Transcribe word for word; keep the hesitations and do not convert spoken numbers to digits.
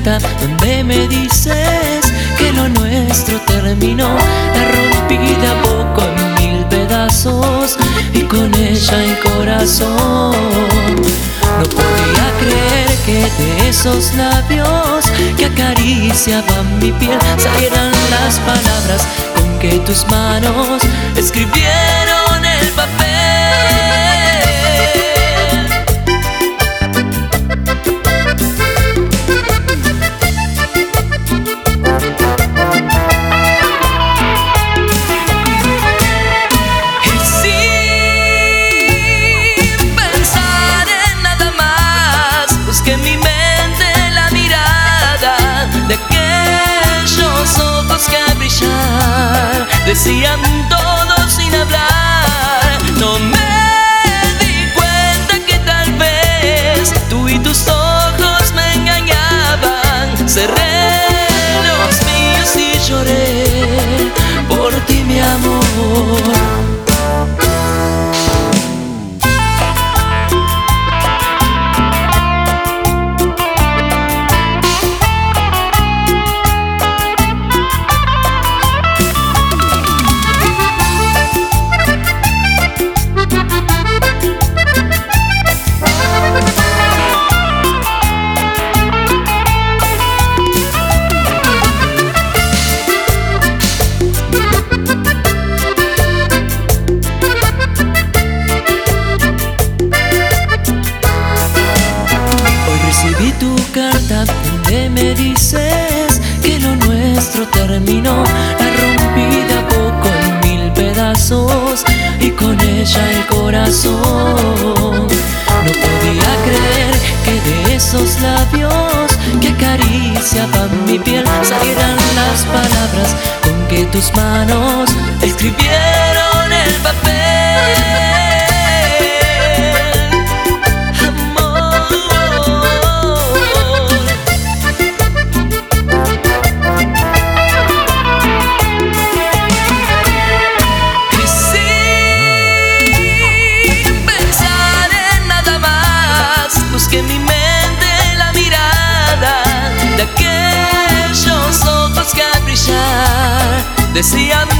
carta donde me dices que lo nuestro terminó. La rompí de a poco en mil pedazos y con ella el corazón. No podía creer que de esos labios que acariciaban mi piel salieran las palabras con que tus manos escribieron el papel. Que en mi mente la mirada de aquellos ojos que al brillar decían todo sin hablar. No me di cuenta que tal vez tú y tus ojos me engañaban. Cerré los míos y lloré por ti, mi amor. Recibí tu carta donde me dices que lo nuestro terminó. La rompí de a poco en mil pedazos y con ella el corazón. No podía creer que de esos labios que acariciaban mi piel salieran las palabras con que tus manos escribieron el papel. Que en mi mente la mirada de aquellos ojos que al brillar decían